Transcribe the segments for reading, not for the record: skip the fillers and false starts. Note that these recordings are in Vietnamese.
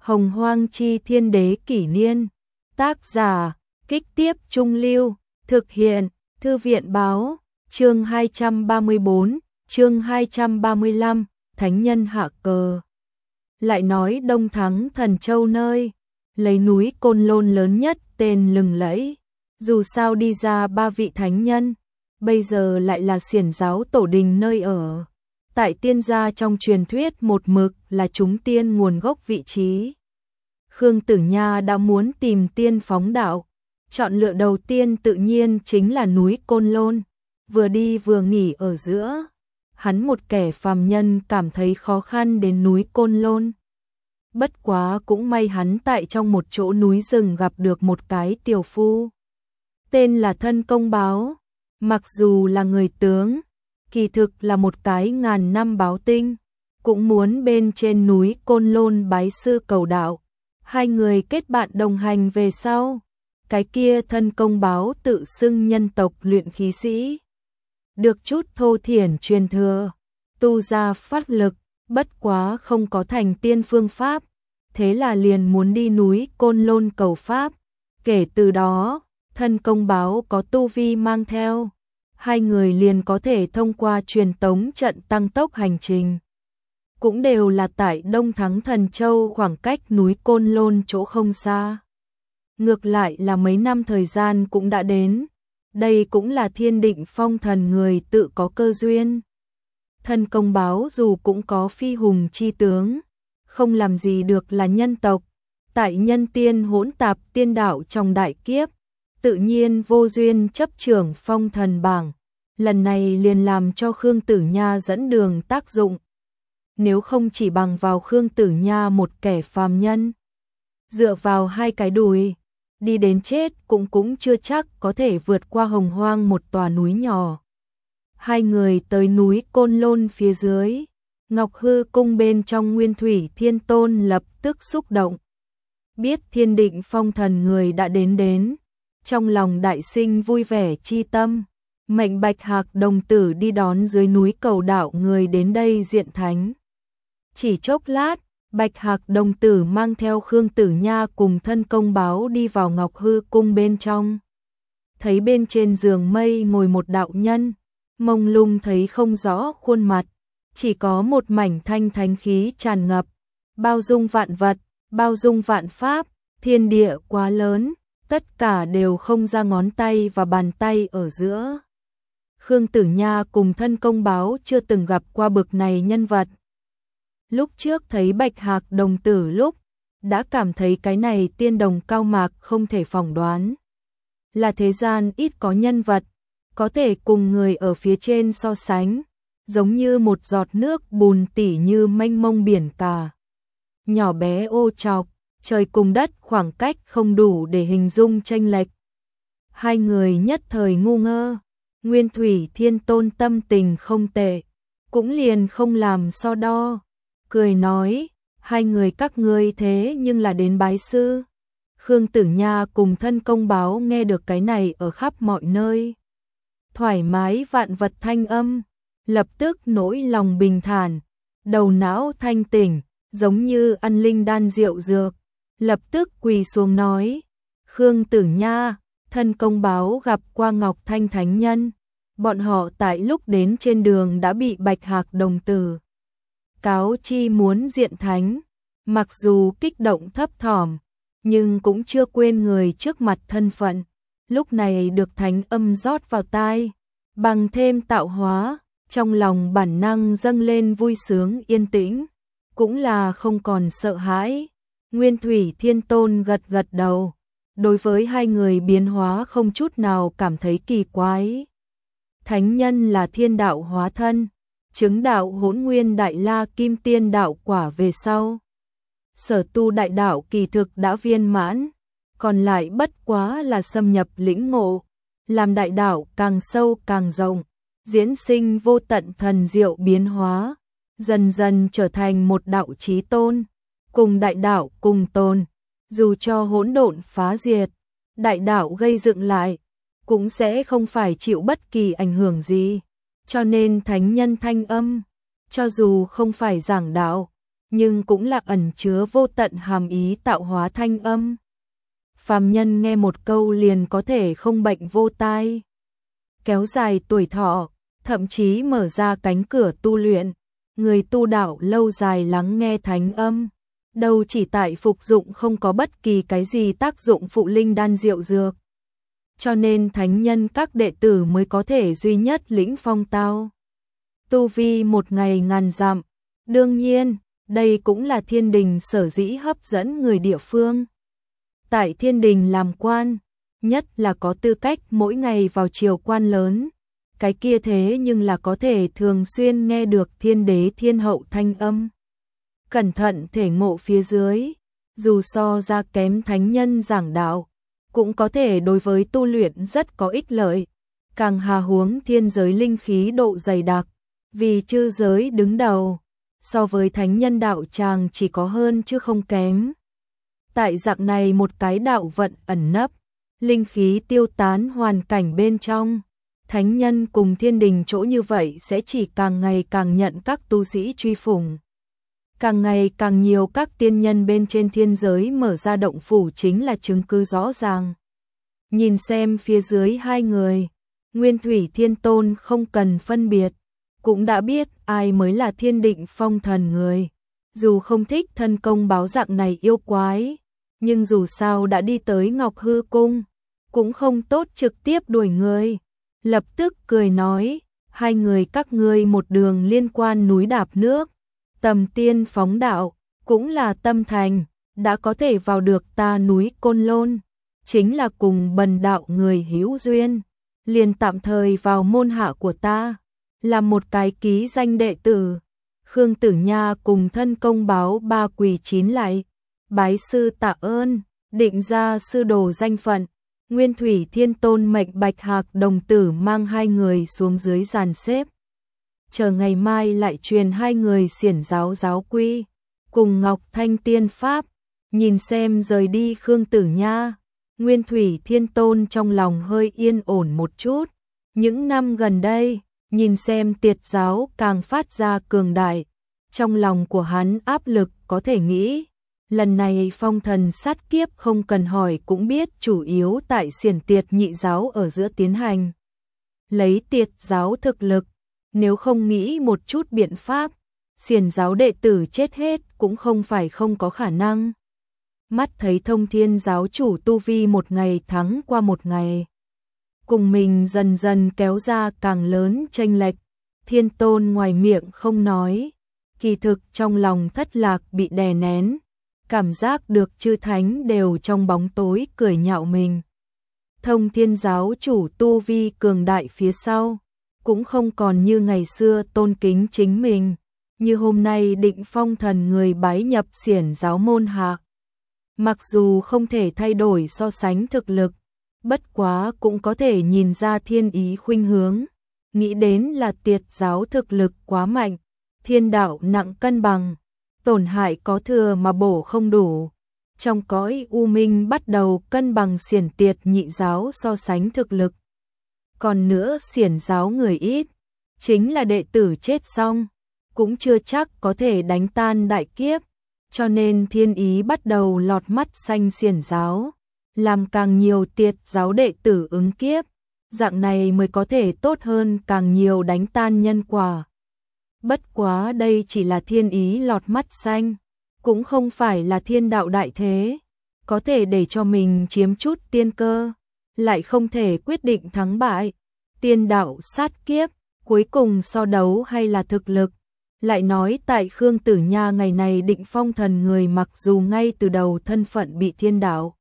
Hồng Hoang Chi Thiên Đế Kỷ Niên. Tác giả, Kích Tiếp Trung Lưu. Thực hiện, Thư viện Báo. Chương 234, chương 235, Thánh Nhân Hạ Cờ. Lại nói Đông Thắng Thần Châu nơi, lấy núi Côn Lôn lớn nhất tên lừng lẫy. Dù sao đi ra 3 vị thánh nhân, bây giờ lại là xiển giáo tổ đình nơi ở. Tại tiên gia trong truyền thuyết một mực là chúng tiên nguồn gốc vị trí. Khương Tử Nha đã muốn tìm tiên phóng đạo, chọn lựa đầu tiên tự nhiên chính là núi Côn Lôn. Vừa đi vừa nghỉ ở giữa, hắn một kẻ phàm nhân cảm thấy khó khăn đến núi Côn Lôn. Bất quá cũng may hắn tại trong một chỗ núi rừng gặp được một cái tiểu phu. Tên là Thân Công Báo, mặc dù là người tướng, kỳ thực là một cái ngàn năm báo tinh, cũng muốn bên trên núi Côn Lôn bái sư cầu đạo. Hai người kết bạn đồng hành về sau, cái kia Thân Công Báo tự xưng nhân tộc luyện khí sĩ. Được chút thô thiển truyền thừa, tu ra phát lực, bất quá không có thành tiên phương pháp, thế là liền muốn đi núi Côn Lôn cầu pháp. Kể từ đó, Thân Công Báo có tu vi mang theo, hai người liền có thể thông qua truyền tống trận tăng tốc hành trình. Cũng đều là tại Đông Thắng Thần Châu, khoảng cách núi Côn Lôn chỗ không xa. Ngược lại là mấy năm thời gian cũng đã đến, đây cũng là Thiên Định Phong thần người tự có cơ duyên. Thân Công Báo dù cũng có phi hùng chi tướng, không làm gì được là nhân tộc, tại nhân tiên hỗn tạp tiên đạo trong đại kiếp, tự nhiên vô duyên chấp trưởng phong thần bảng, lần này liền làm cho Khương Tử Nha dẫn đường tác dụng. Nếu không chỉ bằng vào Khương Tử Nha một kẻ phàm nhân, dựa vào hai cái đùi, đi đến chết cũng chưa chắc có thể vượt qua Hồng Hoang một tòa núi nhỏ. Hai người tới núi Côn Lôn phía dưới, Ngọc Hư Cung bên trong Nguyên Thủy Thiên Tôn lập tức xúc động. Biết Thiên Định Phong thần người đã đến, trong lòng đại sinh vui vẻ chi tâm, mệnh Bạch Hạc đồng tử đi đón dưới núi cầu đạo người đến đây diện thánh. Chỉ chốc lát, Bạch Hạc đồng tử mang theo Khương Tử Nha cùng Thân Công Báo đi vào Ngọc Hư Cung bên trong. Thấy bên trên giường mây ngồi một đạo nhân, mông lung thấy không rõ khuôn mặt, chỉ có một mảnh thanh thánh khí tràn ngập, bao dung vạn vật, bao dung vạn pháp, thiên địa quá lớn, tất cả đều không ra ngón tay và bàn tay ở giữa. Khương Tử Nha cùng Thân Công Báo chưa từng gặp qua bực này nhân vật. Lúc trước thấy Bạch Hạc đồng tử lúc, đã cảm thấy cái này tiên đồng cao mạc không thể phỏng đoán. Là thế gian ít có nhân vật, có thể cùng người ở phía trên so sánh, giống như một giọt nước bùn tỉ như mênh mông biển cả. Nhỏ bé ô trọc, trời cùng đất khoảng cách không đủ để hình dung chênh lệch. Hai người nhất thời ngu ngơ, Nguyên Thủy Thiên Tôn tâm tình không tệ, cũng liền không làm so đo. Cười nói, hai người các ngươi thế nhưng là đến bái sư. Khương Tử Nha cùng Thân Công Báo nghe được cái này ở khắp mọi nơi. Thoải mái vạn vật thanh âm, lập tức nỗi lòng bình thản, đầu não thanh tỉnh, giống như ăn linh đan rượu dược. Lập tức quỳ xuống nói, Khương Tử Nha, Thân Công Báo gặp qua Ngọc Thanh Thánh Nhân. Bọn họ tại lúc đến trên đường đã bị Bạch Hạc đồng tử cáo chi muốn diện thánh, mặc dù kích động thấp thỏm, nhưng cũng chưa quên người trước mặt thân phận. Lúc này được thánh âm rót vào tai, bằng thêm tạo hóa, trong lòng bản năng dâng lên vui sướng yên tĩnh, cũng là không còn sợ hãi. Nguyên Thủy Thiên Tôn gật gật đầu, đối với hai người biến hóa không chút nào cảm thấy kỳ quái. Thánh nhân là thiên đạo hóa thân, chứng đạo Hỗn Nguyên Đại La Kim Tiên đạo quả về sau. Sở tu đại đạo kỳ thực đã viên mãn, còn lại bất quá là xâm nhập lĩnh ngộ, làm đại đạo càng sâu càng rộng, diễn sinh vô tận thần diệu biến hóa, dần dần trở thành một đạo chí tôn, cùng đại đạo cùng tồn, dù cho hỗn độn phá diệt, đại đạo gây dựng lại, cũng sẽ không phải chịu bất kỳ ảnh hưởng gì. Cho nên thánh nhân thanh âm, cho dù không phải giảng đạo, nhưng cũng là ẩn chứa vô tận hàm ý tạo hóa thanh âm. Phàm nhân nghe một câu liền có thể không bệnh vô tai, kéo dài tuổi thọ, thậm chí mở ra cánh cửa tu luyện. Người tu đạo lâu dài lắng nghe thánh âm, đâu chỉ tại phục dụng không có bất kỳ cái gì tác dụng phụ linh đan diệu dược. Cho nên thánh nhân các đệ tử mới có thể duy nhất lĩnh phong tao. Tu vi một ngày ngàn dặm, đương nhiên, đây cũng là Thiên Đình sở dĩ hấp dẫn người địa phương. Tại Thiên Đình làm quan, nhất là có tư cách mỗi ngày vào triều quan lớn, cái kia thế nhưng là có thể thường xuyên nghe được thiên đế thiên hậu thanh âm. Cẩn thận thể ngộ phía dưới, dù so ra kém thánh nhân giảng đạo, cũng có thể đối với tu luyện rất có ích lợi. Càng hà huống thiên giới linh khí độ dày đặc, vì chư giới đứng đầu, so với thánh nhân đạo tràng chỉ có hơn chứ không kém. Tại dạng này một cái đạo vận ẩn nấp, linh khí tiêu tán hoàn cảnh bên trong, thánh nhân cùng thiên đình chỗ như vậy sẽ chỉ càng ngày càng nhận các tu sĩ truy phủng. Càng ngày càng nhiều các tiên nhân bên trên thiên giới mở ra động phủ chính là chứng cứ rõ ràng. Nhìn xem phía dưới hai người, Nguyên Thủy Thiên Tôn không cần phân biệt, cũng đã biết ai mới là Thiên Định Phong Thần người. Dù không thích thân công báo dạng này yêu quái, nhưng dù sao đã đi tới Ngọc Hư Cung, cũng không tốt trực tiếp đuổi người. Lập tức cười nói, hai người các ngươi một đường liên quan núi đạp nước, tầm tiên phóng đạo, cũng là tâm thành, đã có thể vào được ta núi Côn Lôn, chính là cùng bần đạo người hữu duyên, liền tạm thời vào môn hạ của ta, làm một cái ký danh đệ tử. Khương Tử Nha cùng thân công báo ba quỳ chín lại, bái sư tạ ơn, định ra sư đồ danh phận. Nguyên Thủy Thiên Tôn mệnh Bạch Hạc đồng tử mang hai người xuống dưới dàn xếp. Chờ ngày mai lại truyền hai người xiển giáo giáo quy, cùng Ngọc Thanh Tiên Pháp, nhìn xem rời đi Khương Tử Nha. Nguyên Thủy Thiên Tôn trong lòng hơi yên ổn một chút. Những năm gần đây, nhìn xem Tiệt giáo càng phát ra cường đại, trong lòng của hắn áp lực có thể nghĩ. Lần này phong thần sát kiếp không cần hỏi cũng biết chủ yếu tại xiển Tiệt nhị giáo ở giữa tiến hành. Lấy Tiệt giáo thực lực, nếu không nghĩ một chút biện pháp, xiển giáo đệ tử chết hết cũng không phải không có khả năng. Mắt thấy Thông Thiên giáo chủ tu vi một ngày thắng qua một ngày, cùng mình dần dần kéo ra càng lớn chênh lệch. Thiên Tôn ngoài miệng không nói, kỳ thực trong lòng thất lạc bị đè nén, cảm giác được chư thánh đều trong bóng tối cười nhạo mình. Thông Thiên giáo chủ tu vi cường đại phía sau, cũng không còn như ngày xưa tôn kính chính mình, như hôm nay Định Phong Thần người bái nhập xiển giáo môn hạ. Mặc dù không thể thay đổi so sánh thực lực, bất quá cũng có thể nhìn ra thiên ý khuynh hướng, nghĩ đến là Tiệt giáo thực lực quá mạnh, thiên đạo nặng cân bằng, tổn hại có thừa mà bổ không đủ. Trong cõi u minh bắt đầu cân bằng xiển Tiệt nhị giáo so sánh thực lực. Còn nữa xiển giáo người ít, chính là đệ tử chết xong, cũng chưa chắc có thể đánh tan đại kiếp, cho nên thiên ý bắt đầu lọt mắt xanh xiển giáo, làm càng nhiều Tiệt giáo đệ tử ứng kiếp, dạng này mới có thể tốt hơn càng nhiều đánh tan nhân quả. Bất quá đây chỉ là thiên ý lọt mắt xanh, cũng không phải là thiên đạo đại thế, có thể để cho mình chiếm chút tiên cơ, lại không thể quyết định thắng bại. Tiên đạo sát kiếp, cuối cùng so đấu hay là thực lực. Lại nói tại Khương Tử Nha ngày này Định Phong Thần người mặc dù ngay từ đầu thân phận bị thiên đạo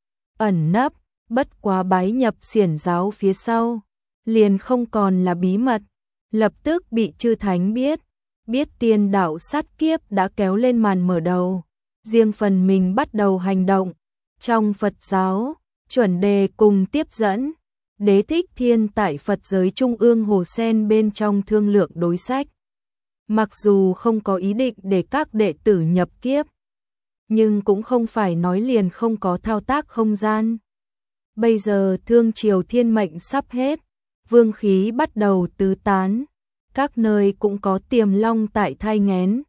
ẩn nấp, bất quá bái nhập xiển giáo phía sau, liền không còn là bí mật, lập tức bị chư thánh biết tiên đạo sát kiếp đã kéo lên màn mở đầu, riêng phần mình bắt đầu hành động. Trong Phật giáo, chuẩn đề cùng tiếp dẫn, Đế Thích Thiên tại Phật giới Trung ương Hồ Sen bên trong thương lượng đối sách. Mặc dù không có ý định để các đệ tử nhập kiếp, nhưng cũng không phải nói liền không có thao tác không gian. Bây giờ thương triều thiên mệnh sắp hết, vương khí bắt đầu tứ tán, các nơi cũng có tiềm long tại thai nghén,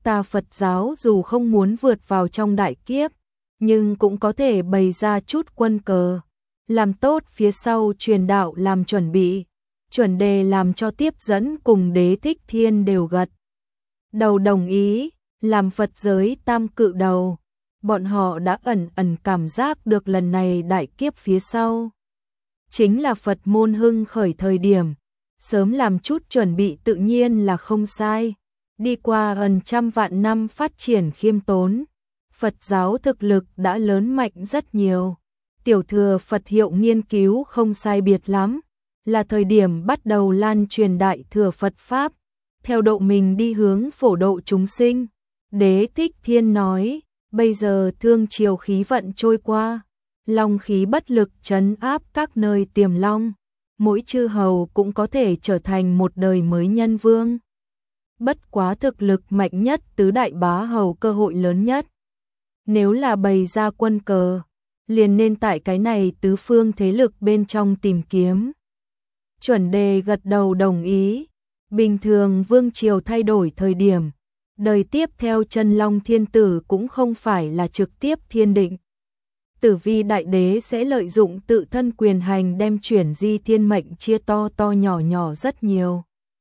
ta Phật giáo dù không muốn vượt vào trong đại kiếp, nhưng cũng có thể bày ra chút quân cờ, làm tốt phía sau truyền đạo làm chuẩn bị, chuẩn đề làm cho tiếp dẫn cùng Đế Thích Thiên đều gật đầu đồng ý, làm Phật giới tam cự đầu. Bọn họ đã ẩn ẩn cảm giác được lần này đại kiếp phía sau chính là Phật môn hưng khởi thời điểm, sớm làm chút chuẩn bị tự nhiên là không sai. Đi qua gần trăm vạn năm phát triển khiêm tốn, Phật giáo thực lực đã lớn mạnh rất nhiều. Tiểu thừa Phật hiệu nghiên cứu không sai biệt lắm, là thời điểm bắt đầu lan truyền đại thừa Phật Pháp, theo độ mình đi hướng phổ độ chúng sinh. Đế Thích Thiên nói, bây giờ thương triều khí vận trôi qua, long khí bất lực trấn áp các nơi tiềm long, mỗi chư hầu cũng có thể trở thành một đời mới nhân vương. Bất quá thực lực mạnh nhất tứ đại bá hầu cơ hội lớn nhất. Nếu là bày ra quân cờ, liền nên tại cái này tứ phương thế lực bên trong tìm kiếm. Chuẩn đề gật đầu đồng ý. Bình thường vương triều thay đổi thời điểm, đời tiếp theo chân long thiên tử cũng không phải là trực tiếp thiên định. Tử vi đại đế sẽ lợi dụng tự thân quyền hành đem chuyển di thiên mệnh chia to to nhỏ nhỏ rất nhiều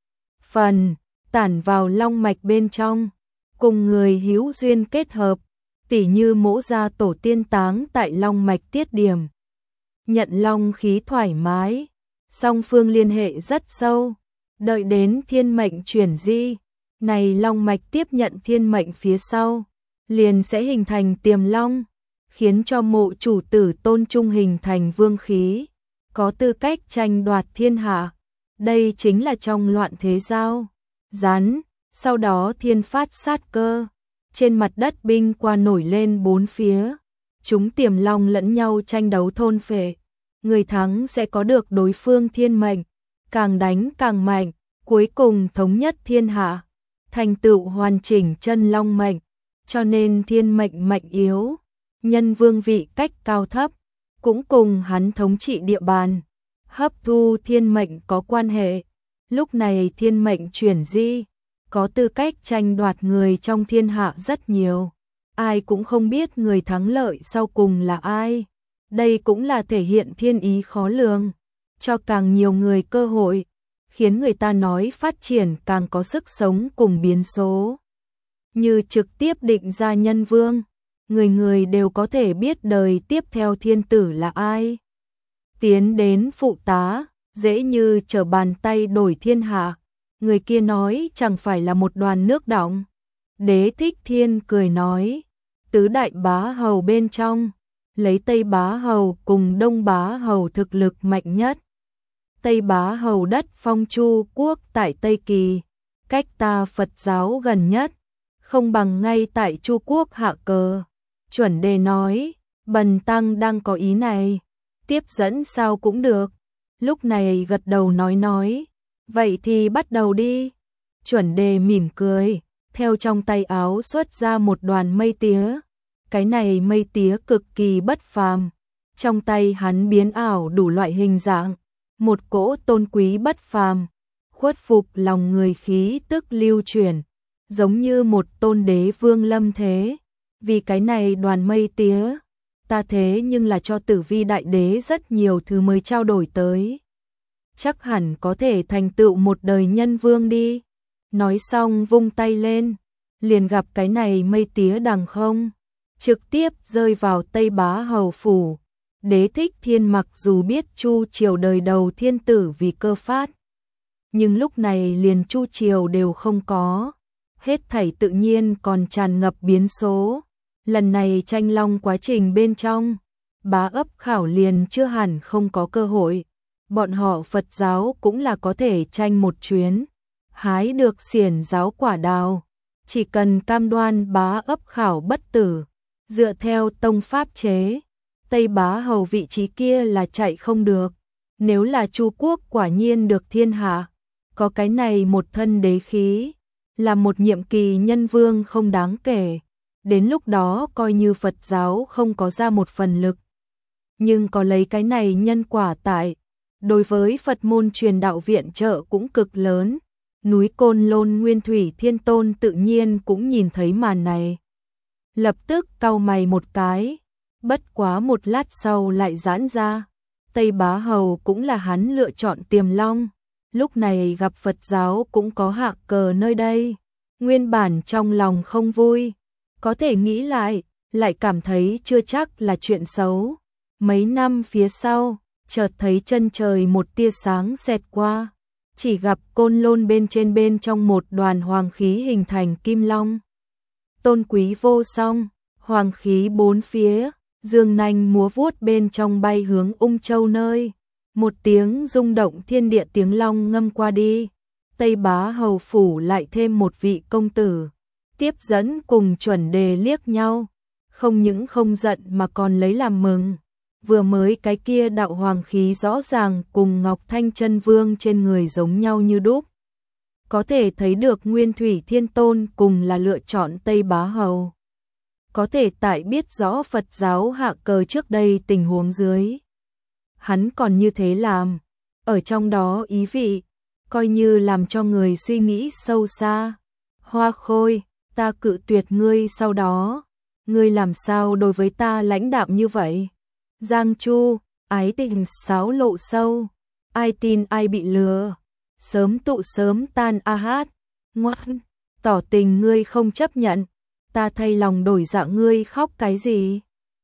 phần, tản vào long mạch bên trong, cùng người hữu duyên kết hợp, tỉ như mỗ gia tổ tiên táng tại long mạch tiết điểm. Nhận long khí thoải mái, song phương liên hệ rất sâu, đợi đến thiên mệnh chuyển di, này long mạch tiếp nhận thiên mệnh phía sau, liền sẽ hình thành tiềm long, khiến cho mộ chủ tử tôn trung hình thành vương khí, có tư cách tranh đoạt thiên hạ. Đây chính là trong loạn thế giao rắn, sau đó thiên phát sát cơ, trên mặt đất binh qua nổi lên bốn phía, chúng tiềm long lẫn nhau tranh đấu thôn phệ, người thắng sẽ có được đối phương thiên mệnh, càng đánh càng mạnh, cuối cùng thống nhất thiên hạ, thành tựu hoàn chỉnh chân long mệnh. Cho nên thiên mệnh mạnh yếu, nhân vương vị cách cao thấp, cũng cùng hắn thống trị địa bàn, hấp thu thiên mệnh có quan hệ. Lúc này thiên mệnh chuyển di, có tư cách tranh đoạt người trong thiên hạ rất nhiều, ai cũng không biết người thắng lợi sau cùng là ai. Đây cũng là thể hiện thiên ý khó lường, cho càng nhiều người cơ hội, khiến người ta nói phát triển càng có sức sống cùng biến số. Như trực tiếp định ra nhân vương, người người đều có thể biết đời tiếp theo thiên tử là ai. Tiến đến phụ tá, dễ như trở bàn tay đổi thiên hạ, người kia nói chẳng phải là một đoàn nước đọng. Đế Thích Thiên cười nói, tứ đại bá hầu bên trong, lấy Tây bá hầu cùng Đông bá hầu thực lực mạnh nhất. Tây bá hầu đất phong Chu quốc tại Tây Kỳ, cách ta Phật giáo gần nhất, không bằng ngay tại Chu quốc hạ cờ. Chuẩn đề nói, bần tăng đang có ý này, tiếp dẫn sao cũng được. Lúc này gật đầu nói, vậy thì bắt đầu đi. Chuẩn đề mỉm cười, theo trong tay áo xuất ra một đoàn mây tía. Cái này mây tía cực kỳ bất phàm, trong tay hắn biến ảo đủ loại hình dạng, một cỗ tôn quý bất phàm, khuất phục lòng người khí tức lưu chuyển, giống như một tôn đế vương lâm thế. Vì cái này đoàn mây tía, ta thế nhưng là cho Tử Vi đại đế rất nhiều thứ mới trao đổi tới. Chắc hẳn có thể thành tựu một đời nhân vương đi. Nói xong vung tay lên, liền gặp cái này mây tía đằng không, trực tiếp rơi vào Tây bá hầu phủ. Đế Thích Thiên mặc dù biết Chu triều đời đầu thiên tử vì cơ phát, nhưng lúc này liền Chu triều đều không có, hết thảy tự nhiên còn tràn ngập biến số. Lần này tranh long quá trình bên trong, bá ấp khảo liền chưa hẳn không có cơ hội. Bọn họ Phật giáo cũng là có thể tranh một chuyến, hái được xiển giáo quả đào. Chỉ cần cam đoan bá ấp khảo bất tử, dựa theo tông pháp chế, Tây bá hầu vị trí kia là chạy không được. Nếu là Chu quốc quả nhiên được thiên hạ, có cái này một thân đế khí, là một nhiệm kỳ nhân vương không đáng kể. Đến lúc đó coi như Phật giáo không có ra một phần lực, nhưng có lấy cái này nhân quả tại, đối với Phật môn truyền đạo viện trợ cũng cực lớn. Núi Côn Lôn Nguyên Thủy Thiên Tôn tự nhiên cũng nhìn thấy màn này. Lập tức cau mày một cái, bất quá một lát sau lại giãn ra. Tây Bá Hầu cũng là hắn lựa chọn Tiềm Long, lúc này gặp Phật giáo cũng có hạ cờ nơi đây. Nguyên bản trong lòng không vui, có thể nghĩ lại cảm thấy chưa chắc là chuyện xấu. Mấy năm phía sau, chợt thấy chân trời một tia sáng xẹt qua, chỉ gặp Côn Lôn bên trong một đoàn hoàng khí hình thành kim long. Tôn quý vô song, hoàng khí bốn phía, dương nanh múa vuốt bên trong bay hướng Ung Châu nơi. Một tiếng rung động thiên địa tiếng long ngâm qua đi. Tây Bá Hầu phủ lại thêm một vị công tử, tiếp dẫn cùng Chuẩn Đề liếc nhau, không những không giận mà còn lấy làm mừng. Vừa mới cái kia đạo hoàng khí rõ ràng cùng Ngọc Thanh Chân Vương trên người giống nhau như đúc. Có thể thấy được Nguyên Thủy Thiên Tôn cùng là lựa chọn Tây Bá Hầu. Có thể tại biết rõ Phật giáo hạ cờ trước đây tình huống dưới. Hắn còn như thế làm, ở trong đó ý vị, coi như làm cho người suy nghĩ sâu xa. Hoa Khôi, ta cự tuyệt ngươi sau đó, ngươi làm sao đối với ta lãnh đạm như vậy? Giang Chu, ái tình xáo lộ sâu, ai tin ai bị lừa, sớm tụ sớm tan a hát, ngoan, tỏ tình ngươi không chấp nhận, ta thay lòng đổi dạ ngươi khóc cái gì?